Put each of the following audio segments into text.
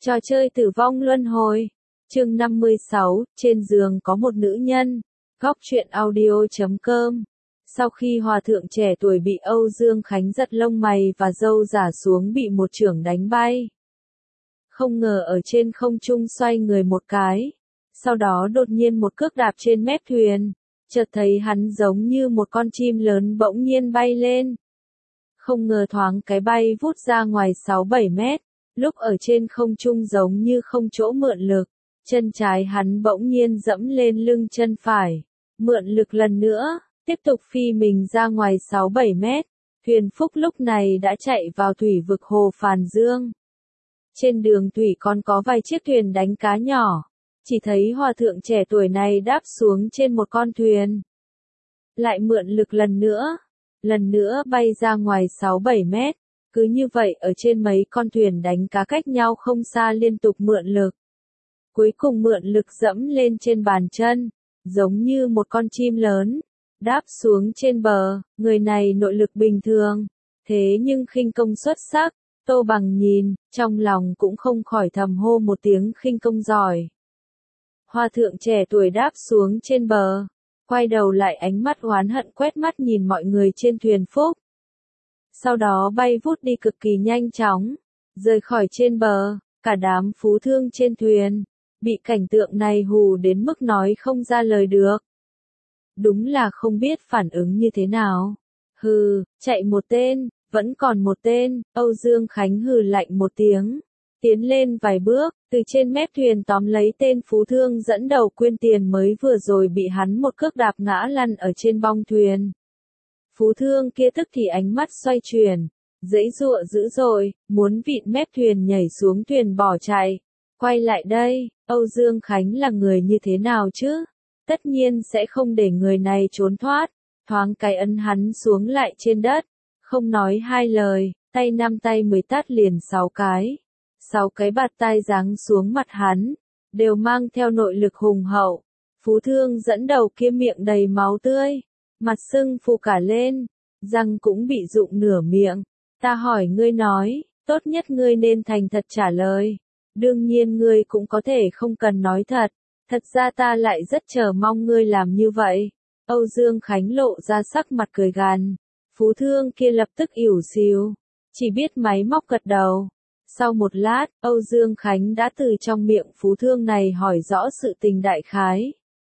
Trò chơi tử vong luân hồi. Chương 56, trên giường có một nữ nhân. Góc truyện audio.com. Sau khi hòa thượng trẻ tuổi bị Âu Dương Khánh giật lông mày và râu giả xuống bị một chưởng đánh bay. Không ngờ ở trên không trung xoay người một cái. Sau đó đột nhiên một cước đạp trên mép thuyền. Chợt thấy hắn giống như một con chim lớn bỗng nhiên bay lên. Không ngờ thoáng cái bay vút ra ngoài 6-7 mét. Lúc ở trên không trung giống như không chỗ mượn lực, chân trái hắn bỗng nhiên dẫm lên lưng chân phải, mượn lực lần nữa, tiếp tục phi mình ra ngoài 6-7 mét. Thuyền Phúc lúc này đã chạy vào thủy vực hồ Phàn Dương. Trên đường thủy còn có vài chiếc thuyền đánh cá nhỏ, chỉ thấy hòa thượng trẻ tuổi này đáp xuống trên một con thuyền. Lại mượn lực lần nữa bay ra ngoài 6-7 mét. Cứ như vậy ở trên mấy con thuyền đánh cá cách nhau không xa liên tục mượn lực. Cuối cùng mượn lực dẫm lên trên bàn chân, giống như một con chim lớn, đáp xuống trên bờ. Người này nội lực bình thường, thế nhưng khinh công xuất sắc. Tô Bằng nhìn, trong lòng cũng không khỏi thầm hô một tiếng khinh công giỏi. Hòa thượng trẻ tuổi đáp xuống trên bờ, quay đầu lại ánh mắt oán hận quét mắt nhìn mọi người trên thuyền Phúc. Sau đó bay vút đi cực kỳ nhanh chóng, rời khỏi trên bờ. Cả đám phú thương trên thuyền bị cảnh tượng này hù đến mức nói không ra lời được. Đúng là không biết phản ứng như thế nào. Hừ, chạy một tên, vẫn còn một tên. Âu Dương Khánh hừ lạnh một tiếng, tiến lên vài bước, từ trên mép thuyền tóm lấy tên phú thương dẫn đầu quyên tiền mới vừa rồi bị hắn một cước đạp ngã lăn ở trên bong thuyền. Phú thương kia tức thì ánh mắt xoay chuyển, giãy giụa dữ dội, muốn vịn mép thuyền nhảy xuống thuyền bỏ chạy. Quay lại đây, Âu Dương Khánh là người như thế nào chứ? Tất nhiên sẽ không để người này trốn thoát. Thoáng cái ấn hắn xuống lại trên đất, không nói hai lời, tay 5 tay 10 tát liền 6 cái. 6 cái bạt tai giáng xuống mặt hắn, đều mang theo nội lực hùng hậu. Phú thương dẫn đầu kia miệng đầy máu tươi, mặt sưng phù cả lên, răng cũng bị rụng nửa miệng. Ta hỏi ngươi nói, tốt nhất ngươi nên thành thật trả lời. Đương nhiên ngươi cũng có thể không cần nói thật. Thật ra ta lại rất chờ mong ngươi làm như vậy. Âu Dương Khánh lộ ra sắc mặt cười gằn. Phú thương kia lập tức ỉu xìu, chỉ biết máy móc gật đầu. Sau một lát, Âu Dương Khánh đã từ trong miệng phú thương này hỏi rõ sự tình đại khái.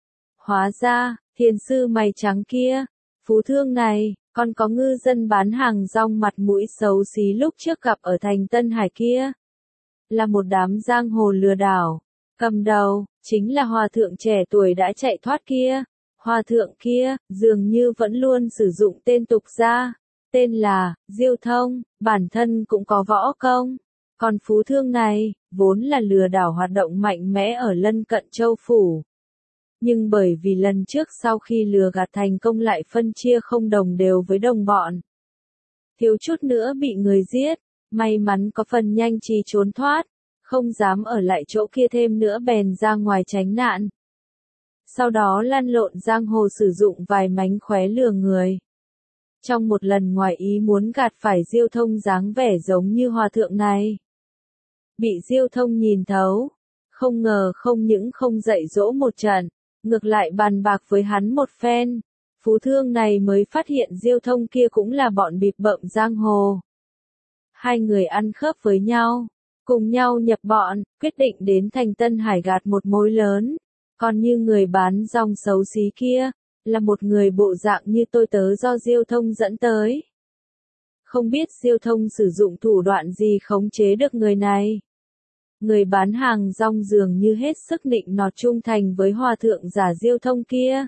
Hóa ra, thiền sư mày trắng kia, phú thương này, còn có ngư dân bán hàng rong mặt mũi xấu xí lúc trước gặp ở thành Tân Hải kia. Là một đám giang hồ lừa đảo, cầm đầu, chính là hòa thượng trẻ tuổi đã chạy thoát kia. Hòa thượng kia, dường như vẫn luôn sử dụng tên tục gia, tên là Diêu Thông, bản thân cũng có võ công. Còn phú thương này, vốn là lừa đảo hoạt động mạnh mẽ ở lân cận châu phủ. Nhưng bởi vì lần trước sau khi lừa gạt thành công lại phân chia không đồng đều với đồng bọn, thiếu chút nữa bị người giết, may mắn có phần nhanh trí trốn thoát, không dám ở lại chỗ kia thêm nữa bèn ra ngoài tránh nạn. Sau đó lăn lộn giang hồ sử dụng vài mánh khóe lừa người. Trong một lần ngoài ý muốn gạt phải Diêu Thông dáng vẻ giống như hòa thượng này. Bị Diêu Thông nhìn thấu, không ngờ không những không dạy dỗ một trận, ngược lại bàn bạc với hắn một phen. Phú thương này mới phát hiện Diêu Thông kia cũng là bọn bịp bợm giang hồ. Hai người ăn khớp với nhau, cùng nhau nhập bọn, quyết định đến thành Tân Hải gạt một mối lớn. Còn như người bán rong xấu xí kia, là một người bộ dạng như tôi tớ do Diêu Thông dẫn tới. Không biết Diêu Thông sử dụng thủ đoạn gì khống chế được người này. Người bán hàng rong dường như hết sức nịnh nọt trung thành với hòa thượng giả Diêu Thông kia.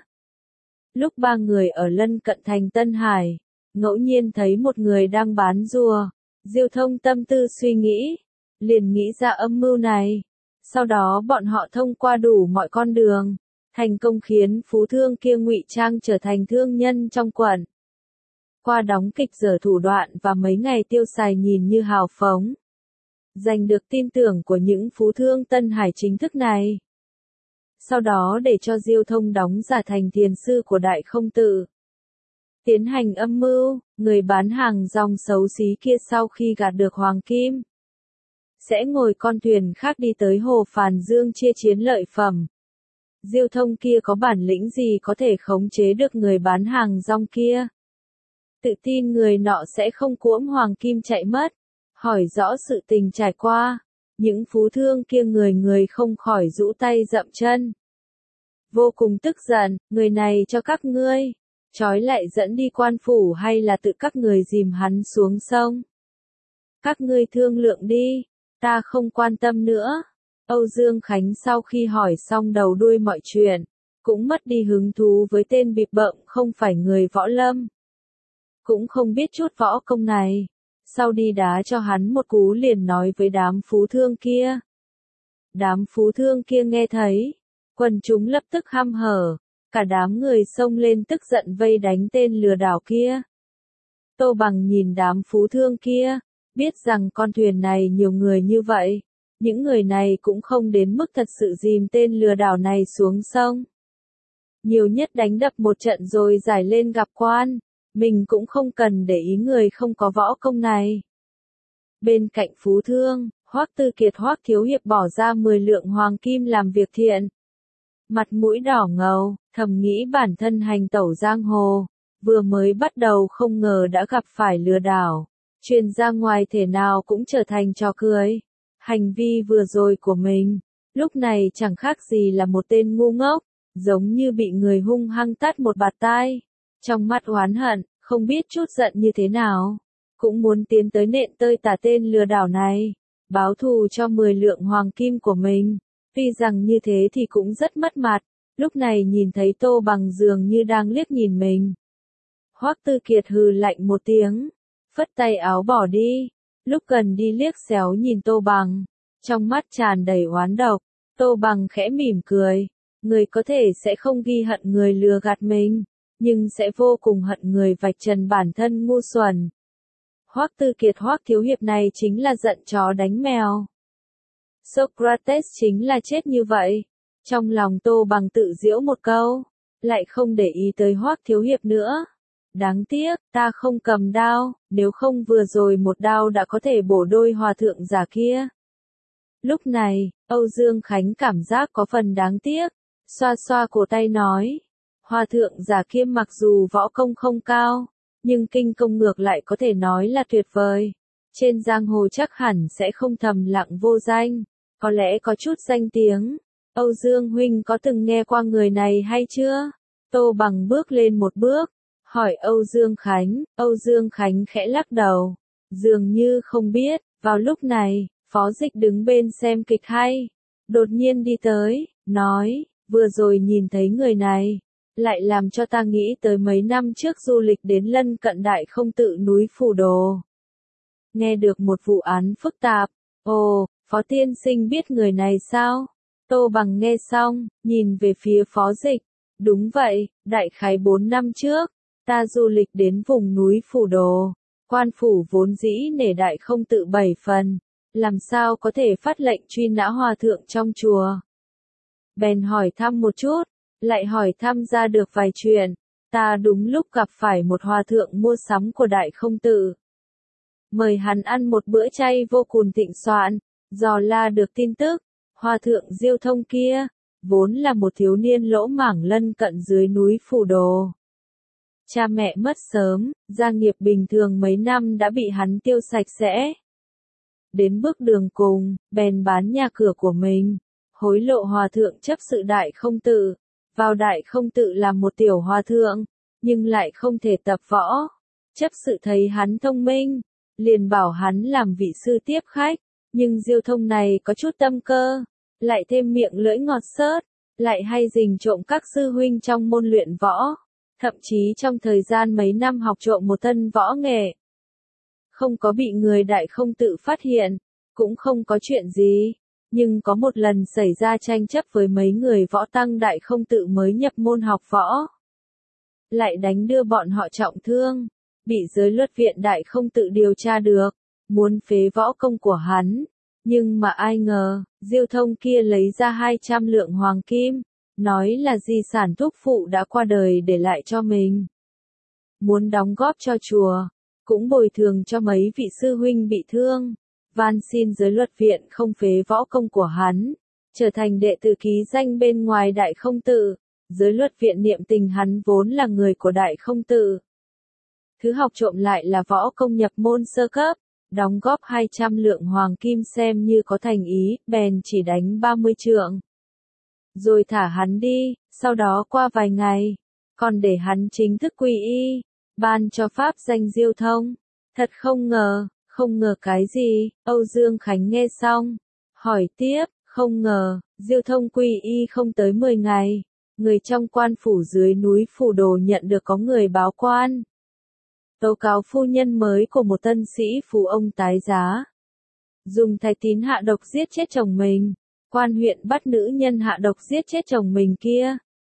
Lúc ba người ở lân cận thành Tân Hải, ngẫu nhiên thấy một người đang bán rùa. Diêu Thông tâm tư suy nghĩ, liền nghĩ ra âm mưu này. Sau đó bọn họ thông qua đủ mọi con đường, thành công khiến phú thương kia ngụy trang trở thành thương nhân trong quận. Qua đóng kịch dở thủ đoạn và mấy ngày tiêu xài nhìn như hào phóng, giành được tin tưởng của những phú thương Tân Hải chính thức này. Sau đó để cho Diêu Thông đóng giả thành thiền sư của Đại Không Tự. Tiến hành âm mưu, người bán hàng rong xấu xí kia sau khi gạt được Hoàng Kim, sẽ ngồi con thuyền khác đi tới Hồ Phàn Dương chia chiến lợi phẩm. Diêu Thông kia có bản lĩnh gì có thể khống chế được người bán hàng rong kia? Tự tin người nọ sẽ không cuỗm hoàng kim chạy mất. Hỏi rõ sự tình trải qua, những phú thương kia người không khỏi rũ tay dậm chân. Vô cùng tức giận, người này cho các ngươi, trói lại dẫn đi quan phủ hay là tự các người dìm hắn xuống sông? Các ngươi thương lượng đi, ta không quan tâm nữa. Âu Dương Khánh sau khi hỏi xong đầu đuôi mọi chuyện, cũng mất đi hứng thú với tên bịp bợm không phải người võ lâm. Cũng không biết chút võ công này. Sau đi đá cho hắn một cú liền nói với đám phú thương kia. Đám phú thương kia nghe thấy, quần chúng lập tức hăm hở, cả đám người xông lên tức giận vây đánh tên lừa đảo kia. Tô Bằng nhìn đám phú thương kia, biết rằng con thuyền này nhiều người như vậy, những người này cũng không đến mức thật sự dìm tên lừa đảo này xuống sông. Nhiều nhất đánh đập một trận rồi giải lên gặp quan, mình cũng không cần để ý người không có võ công này. Bên cạnh phú thương, Hoắc Tư Kiệt Hoắc Thiếu Hiệp bỏ ra 10 lượng hoàng kim làm việc thiện. Mặt mũi đỏ ngầu, thầm nghĩ bản thân hành tẩu giang hồ, vừa mới bắt đầu không ngờ đã gặp phải lừa đảo, truyền ra ngoài thể nào cũng trở thành trò cười. Hành vi vừa rồi của mình, lúc này chẳng khác gì là một tên ngu ngốc, giống như bị người hung hăng tát một bạt tai. Trong mắt oán hận, không biết chút giận như thế nào, cũng muốn tiến tới nện tơi tả tên lừa đảo này, báo thù cho 10 lượng hoàng kim của mình. Tuy rằng như thế thì cũng rất mất mặt, lúc này nhìn thấy Tô Bằng dường như đang liếc nhìn mình. Hoắc Tư Kiệt hừ lạnh một tiếng, phất tay áo bỏ đi, lúc cần đi liếc xéo nhìn Tô Bằng, trong mắt tràn đầy oán độc. Tô Bằng khẽ mỉm cười, người có thể sẽ không ghi hận người lừa gạt mình, nhưng sẽ vô cùng hận người vạch trần bản thân ngu xuẩn. Hoắc Tư Kiệt Hoắc Thiếu Hiệp này chính là giận chó đánh mèo. Socrates chính là chết như vậy. Trong lòng Tô Bằng tự giễu một câu, lại không để ý tới Hoắc Thiếu Hiệp nữa. Đáng tiếc, ta không cầm đao, nếu không vừa rồi một đao đã có thể bổ đôi hòa thượng giả kia. Lúc này, Âu Dương Khánh cảm giác có phần đáng tiếc, xoa xoa cổ tay nói. Hòa thượng giả kia mặc dù võ công không cao, nhưng kinh công ngược lại có thể nói là tuyệt vời. Trên giang hồ chắc hẳn sẽ không thầm lặng vô danh, có lẽ có chút danh tiếng. Âu Dương huynh có từng nghe qua người này hay chưa? Tô Bằng bước lên một bước, hỏi Âu Dương Khánh. Âu Dương Khánh khẽ lắc đầu, dường như không biết. Vào lúc này, Phó Dịch đứng bên xem kịch hay, đột nhiên đi tới, nói, vừa rồi nhìn thấy người này, lại làm cho ta nghĩ tới mấy năm trước du lịch đến lân cận Đại Không Tự núi Phù Đồ. Nghe được một vụ án phức tạp, ồ, Phó tiên sinh biết người này sao? Tô Bằng nghe xong, nhìn về phía Phó Dịch, đúng vậy, đại khái 4 năm trước, ta du lịch đến vùng núi Phù Đồ, quan phủ vốn dĩ nể Đại Không Tự 7 phần, làm sao có thể phát lệnh truy nã hòa thượng trong chùa. Bèn hỏi thăm một chút, lại hỏi thăm ra được vài chuyện, ta đúng lúc gặp phải một hòa thượng mua sắm của Đại Không Tự. Mời hắn ăn một bữa chay vô cùng thịnh soạn, dò la được tin tức, hòa thượng Diêu Thông kia, vốn là một thiếu niên lỗ mảng lân cận dưới núi Phù Đồ. Cha mẹ mất sớm, gia nghiệp bình thường mấy năm đã bị hắn tiêu sạch sẽ. Đến bước đường cùng, bèn bán nhà cửa của mình, hối lộ hòa thượng chấp sự Đại Không Tự, vào Đại Không Tự làm một tiểu hòa thượng, nhưng lại không thể tập võ. Chấp sự thấy hắn thông minh, liền bảo hắn làm vị sư tiếp khách, nhưng Diêu Thông này có chút tâm cơ, lại thêm miệng lưỡi ngọt xớt, lại hay rình trộm các sư huynh trong môn luyện võ, thậm chí trong thời gian mấy năm học trộm một thân võ nghệ. Không có bị người Đại Không Tự phát hiện, cũng không có chuyện gì, nhưng có một lần xảy ra tranh chấp với mấy người võ tăng Đại Không Tự mới nhập môn học võ. Lại đánh đưa bọn họ trọng thương, bị giới luật viện Đại Không Tự điều tra được, muốn phế võ công của hắn. Nhưng mà ai ngờ, Diêu Thông kia lấy ra 200 lượng hoàng kim, nói là di sản thúc phụ đã qua đời để lại cho mình. Muốn đóng góp cho chùa, cũng bồi thường cho mấy vị sư huynh bị thương. van xin giới luật viện không phế võ công của hắn, trở thành đệ tử ký danh bên ngoài Đại Không Tự. Giới luật viện niệm tình hắn vốn là người của Đại Không Tự. Thứ học trộm lại là võ công nhập môn sơ cấp, đóng góp 200 lượng hoàng kim xem như có thành ý, bèn chỉ đánh 30 trượng. Rồi thả hắn đi, sau đó qua vài ngày, còn để hắn chính thức quy y, ban cho pháp danh Diêu Thông. Thật không ngờ cái gì? Âu Dương Khánh nghe xong, hỏi tiếp, không ngờ, Diêu Thông quy y không tới 10 ngày, người trong quan phủ dưới núi Phù Đồ nhận được có người báo quan. Tố cáo phu nhân mới của một tân sĩ phú ông tái giá. Dùng thái tín hạ độc giết chết chồng mình, quan huyện bắt nữ nhân hạ độc giết chết chồng mình kia.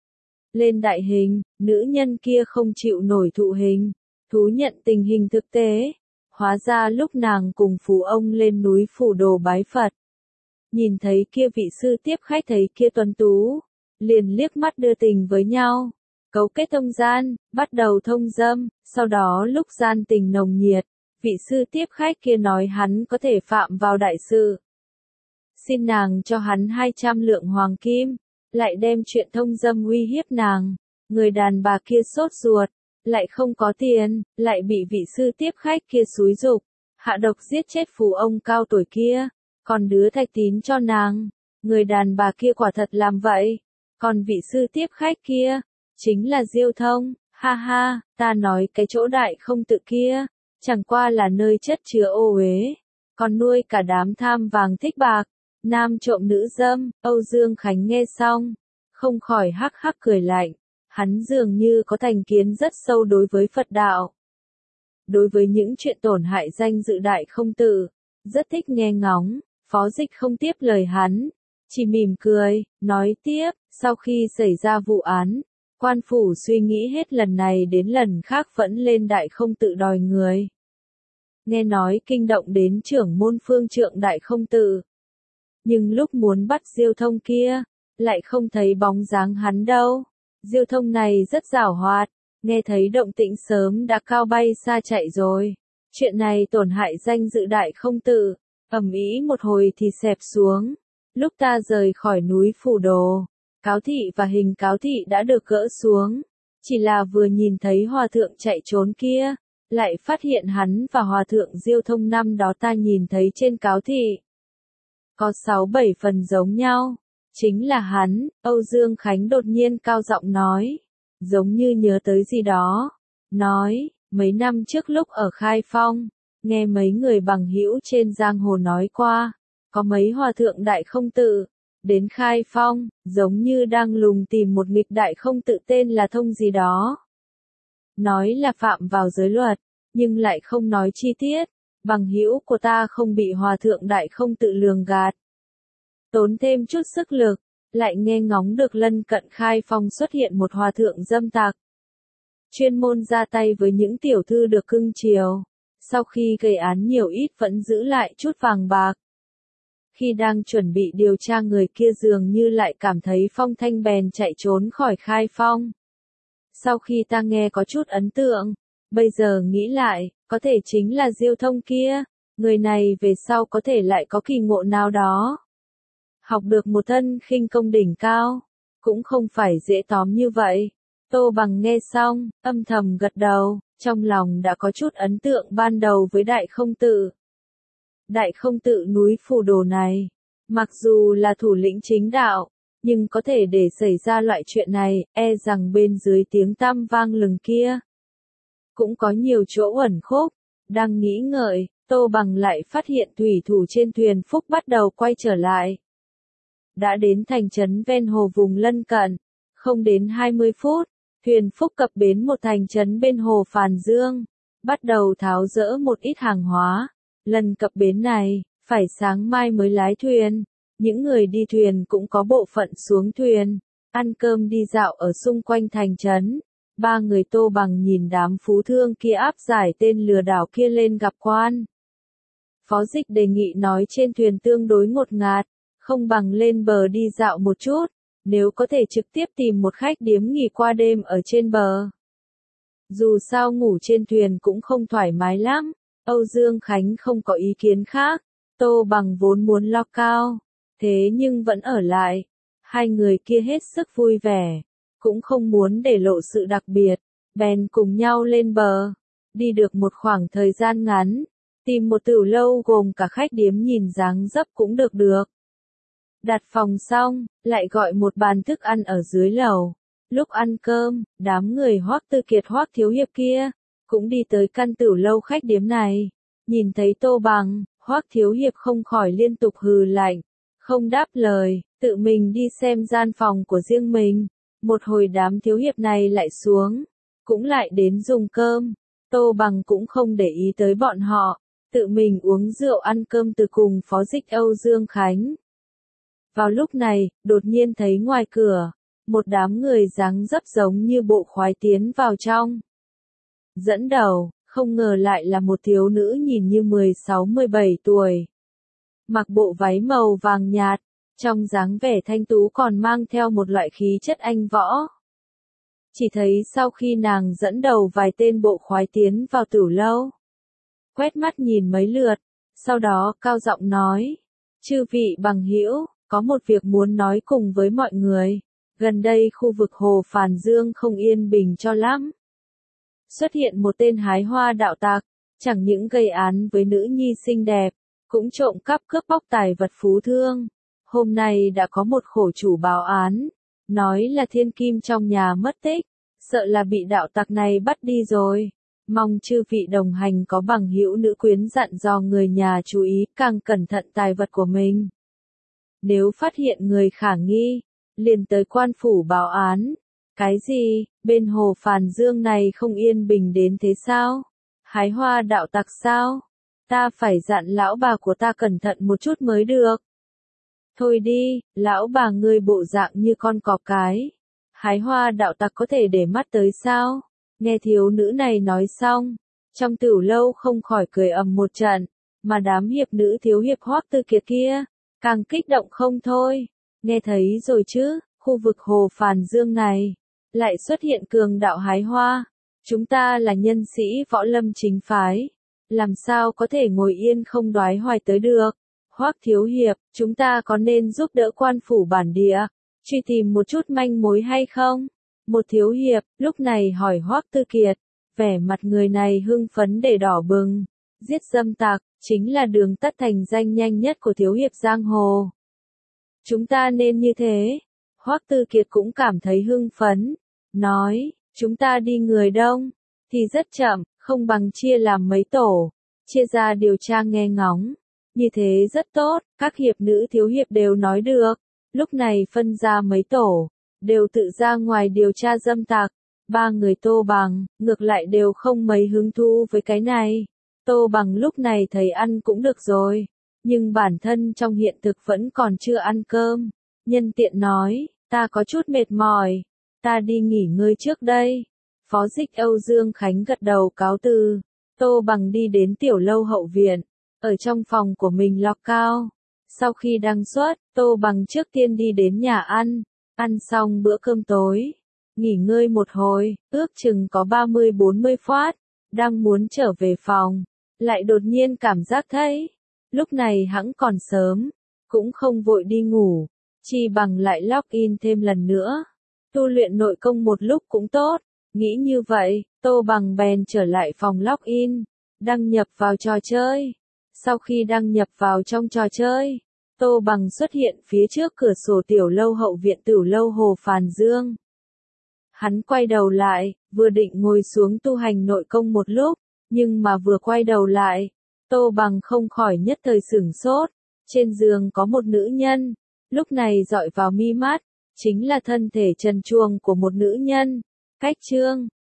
Lên đại hình, nữ nhân kia không chịu nổi thụ hình, thú nhận tình hình thực tế. Hóa ra lúc nàng cùng phú ông lên núi Phù Đồ bái Phật. Nhìn thấy kia vị sư tiếp khách thấy kia tuấn tú, liền liếc mắt đưa tình với nhau. Cấu kết thông gian, bắt đầu thông dâm, sau đó lúc gian tình nồng nhiệt, vị sư tiếp khách kia nói hắn có thể phạm vào đại sự. Xin nàng cho hắn 200 lượng hoàng kim, lại đem chuyện thông dâm uy hiếp nàng. Người đàn bà kia sốt ruột, lại không có tiền, lại bị vị sư tiếp khách kia xúi giục, hạ độc giết chết phú ông cao tuổi kia, còn đứa thạch tín cho nàng. Người đàn bà kia quả thật làm vậy, còn vị sư tiếp khách kia, chính là Diêu Thông. Ha ha, ta nói cái chỗ Đại Không Tự kia, chẳng qua là nơi chất chứa ô uế, còn nuôi cả đám tham vàng thích bạc, nam trộm nữ dâm. Âu Dương Khánh nghe xong, không khỏi hắc hắc cười lạnh, hắn dường như có thành kiến rất sâu đối với Phật đạo. Đối với những chuyện tổn hại danh dự Đại Không Tự, rất thích nghe ngóng. Phó Dịch không tiếp lời hắn, chỉ mỉm cười, nói tiếp, sau khi xảy ra vụ án, quan phủ suy nghĩ hết lần này đến lần khác vẫn lên Đại Không Tự đòi người. Nghe nói kinh động đến trưởng môn phương trượng Đại Không Tự. Nhưng lúc muốn bắt Diêu Thông kia, lại không thấy bóng dáng hắn đâu. Diêu Thông này rất giảo hoạt, nghe thấy động tĩnh sớm đã cao bay xa chạy rồi. Chuyện này tổn hại danh dự Đại Không Tự, ầm ĩ một hồi thì xẹp xuống. Lúc ta rời khỏi núi Phù Đồ, cáo thị và hình cáo thị đã được gỡ xuống. Chỉ là vừa nhìn thấy hòa thượng chạy trốn kia, lại phát hiện hắn và hòa thượng Diêu Thông năm đó ta nhìn thấy trên cáo thị. Có 6-7 phần giống nhau. Chính là hắn. Âu Dương Khánh đột nhiên cao giọng nói. Giống như nhớ tới gì đó. Nói, mấy năm trước lúc ở Khai Phong, nghe mấy người bằng hữu trên giang hồ nói qua, có mấy hòa thượng Đại Không Tự đến Khai Phong, giống như đang lùng tìm một nghịch Đại Không Tự tên là Thông gì đó. Nói là phạm vào giới luật, nhưng lại không nói chi tiết. Bằng hữu của ta không bị hòa thượng Đại Không Tự lường gạt. Tốn thêm chút sức lực, lại nghe ngóng được lân cận Khai Phong xuất hiện một hòa thượng dâm tặc. Chuyên môn ra tay với những tiểu thư được cưng chiều. Sau khi gây án nhiều ít vẫn giữ lại chút vàng bạc. Khi đang chuẩn bị điều tra người kia dường như lại cảm thấy phong thanh bèn chạy trốn khỏi Khai Phong. Sau khi ta nghe có chút ấn tượng, bây giờ nghĩ lại, có thể chính là Diêu Thông kia, người này về sau có thể lại có kỳ ngộ nào đó. Học được một thân khinh công đỉnh cao, cũng không phải dễ tóm như vậy. Tô Bằng nghe xong, âm thầm gật đầu, trong lòng đã có chút ấn tượng ban đầu với Đại Không Tự. Đại Không Tự núi Phù Đồ này, mặc dù là thủ lĩnh chính đạo, nhưng có thể để xảy ra loại chuyện này, e rằng bên dưới tiếng tăm vang lừng kia cũng có nhiều chỗ uẩn khúc. Đang nghĩ ngợi, Tô Bằng lại phát hiện thủy thủ trên thuyền Phúc bắt đầu quay trở lại. Đã đến thành trấn ven hồ vùng lân cận, không đến 20 phút, thuyền Phúc cập bến một thành trấn bên hồ Phàn Dương, bắt đầu tháo dỡ một ít hàng hóa. Lần cập bến này, phải sáng mai mới lái thuyền. Những người đi thuyền cũng có bộ phận xuống thuyền, ăn cơm đi dạo ở xung quanh thành trấn. Ba người Tô Bằng nhìn đám phú thương kia áp giải tên lừa đảo kia lên gặp quan. Phó Dịch đề nghị nói trên thuyền tương đối ngột ngạt, không bằng lên bờ đi dạo một chút, nếu có thể trực tiếp tìm một khách điếm nghỉ qua đêm ở trên bờ. Dù sao ngủ trên thuyền cũng không thoải mái lắm, Âu Dương Khánh không có ý kiến khác, Tô Bằng vốn muốn lo cao, thế nhưng vẫn ở lại. Hai người kia hết sức vui vẻ, cũng không muốn để lộ sự đặc biệt, bèn cùng nhau lên bờ. Đi được một khoảng thời gian ngắn, tìm một tiểu lâu gồm cả khách điếm nhìn dáng dấp cũng được. Đặt phòng xong, lại gọi một bàn thức ăn ở dưới lầu. Lúc ăn cơm, đám người Hoắc Tư Kiệt Hoắc Thiếu Hiệp kia cũng đi tới căn tiểu lâu khách điếm này. Nhìn thấy Tô Bằng, Hoắc Thiếu Hiệp không khỏi liên tục hừ lạnh, không đáp lời, tự mình đi xem gian phòng của riêng mình. Một hồi đám thiếu hiệp này lại xuống, cũng lại đến dùng cơm. Tô Bằng cũng không để ý tới bọn họ, tự mình uống rượu ăn cơm từ cùng phó dịch Âu Dương Khánh. Vào lúc này, đột nhiên thấy ngoài cửa, một đám người dáng dấp giống như bộ khoái tiến vào trong. Dẫn đầu, không ngờ lại là một thiếu nữ nhìn như 16-17 tuổi. Mặc bộ váy màu vàng nhạt, trong dáng vẻ thanh tú còn mang theo một loại khí chất anh võ. Chỉ thấy sau khi nàng dẫn đầu vài tên bộ khoái tiến vào tiểu lâu, quét mắt nhìn mấy lượt, sau đó cao giọng nói, chư vị bằng hữu, có một việc muốn nói cùng với mọi người. Gần đây khu vực Hồ Phàn Dương không yên bình cho lắm. Xuất hiện một tên hái hoa đạo tặc, chẳng những gây án với nữ nhi xinh đẹp, cũng trộm cắp cướp bóc tài vật phú thương. Hôm nay đã có một khổ chủ báo án, nói là thiên kim trong nhà mất tích, sợ là bị đạo tặc này bắt đi rồi. Mong chư vị đồng hành có bằng hữu nữ quyến dặn dò người nhà chú ý càng cẩn thận tài vật của mình. Nếu phát hiện người khả nghi, liền tới quan phủ báo án. Cái gì, bên Hồ Phàn Dương này không yên bình đến thế sao? Hái hoa đạo tặc sao? Ta phải dặn lão bà của ta cẩn thận một chút mới được. Thôi đi, lão bà ngươi bộ dạng như con cọp cái. Hái hoa đạo tặc có thể để mắt tới sao? Nghe thiếu nữ này nói xong, trong tiểu lâu không khỏi cười ầm một trận, mà đám hiệp nữ thiếu hiệp Hoắc Tư Kiệt kia, càng kích động không thôi. Nghe thấy rồi chứ, khu vực Hồ Phàn Dương này, lại xuất hiện cường đạo hái hoa. Chúng ta là nhân sĩ võ lâm chính phái, làm sao có thể ngồi yên không đoái hoài tới được. Hoắc thiếu hiệp, chúng ta có nên giúp đỡ quan phủ bản địa, truy tìm một chút manh mối hay không? Một thiếu hiệp, lúc này hỏi Hoắc Tư Kiệt, vẻ mặt người này hưng phấn để đỏ bừng. Giết dâm tặc, chính là đường tắt thành danh nhanh nhất của thiếu hiệp giang hồ. Chúng ta nên như thế. Hoắc Tư Kiệt cũng cảm thấy hưng phấn, nói, chúng ta đi người đông, thì rất chậm, không bằng chia làm mấy tổ, chia ra điều tra nghe ngóng. Như thế rất tốt, các hiệp nữ thiếu hiệp đều nói được. Lúc này phân ra mấy tổ, đều tự ra ngoài điều tra dâm tặc. Ba người Tô Bằng, ngược lại đều không mấy hứng thú với cái này. Tô Bằng lúc này thấy ăn cũng được rồi, nhưng bản thân trong hiện thực vẫn còn chưa ăn cơm. Nhân tiện nói, ta có chút mệt mỏi, ta đi nghỉ ngơi trước đây. Phó dịch Âu Dương Khánh gật đầu cáo từ. Tô Bằng đi đến tiểu lâu hậu viện, ở trong phòng của mình lọc cao. Sau khi đăng xuất, Tô Bằng trước tiên đi đến nhà ăn xong bữa cơm tối, nghỉ ngơi một hồi, ước chừng có 30-40 phút, đang muốn trở về phòng, lại đột nhiên cảm giác thấy, lúc này hẵng còn sớm, cũng không vội đi ngủ, chi bằng lại login thêm lần nữa, tu luyện nội công một lúc cũng tốt. Nghĩ như vậy, Tô Bằng bèn trở lại phòng login, đăng nhập vào trò chơi. Sau khi đăng nhập vào trong trò chơi, Tô Bằng xuất hiện phía trước cửa sổ tiểu lâu hậu viện tiểu lâu Hồ Phàn Dương. Hắn quay đầu lại, vừa định ngồi xuống tu hành nội công một lúc, nhưng mà vừa quay đầu lại, Tô Bằng không khỏi nhất thời sửng sốt. Trên giường có một nữ nhân, lúc này dọi vào mi mắt, chính là thân thể trần truồng của một nữ nhân. Cách chương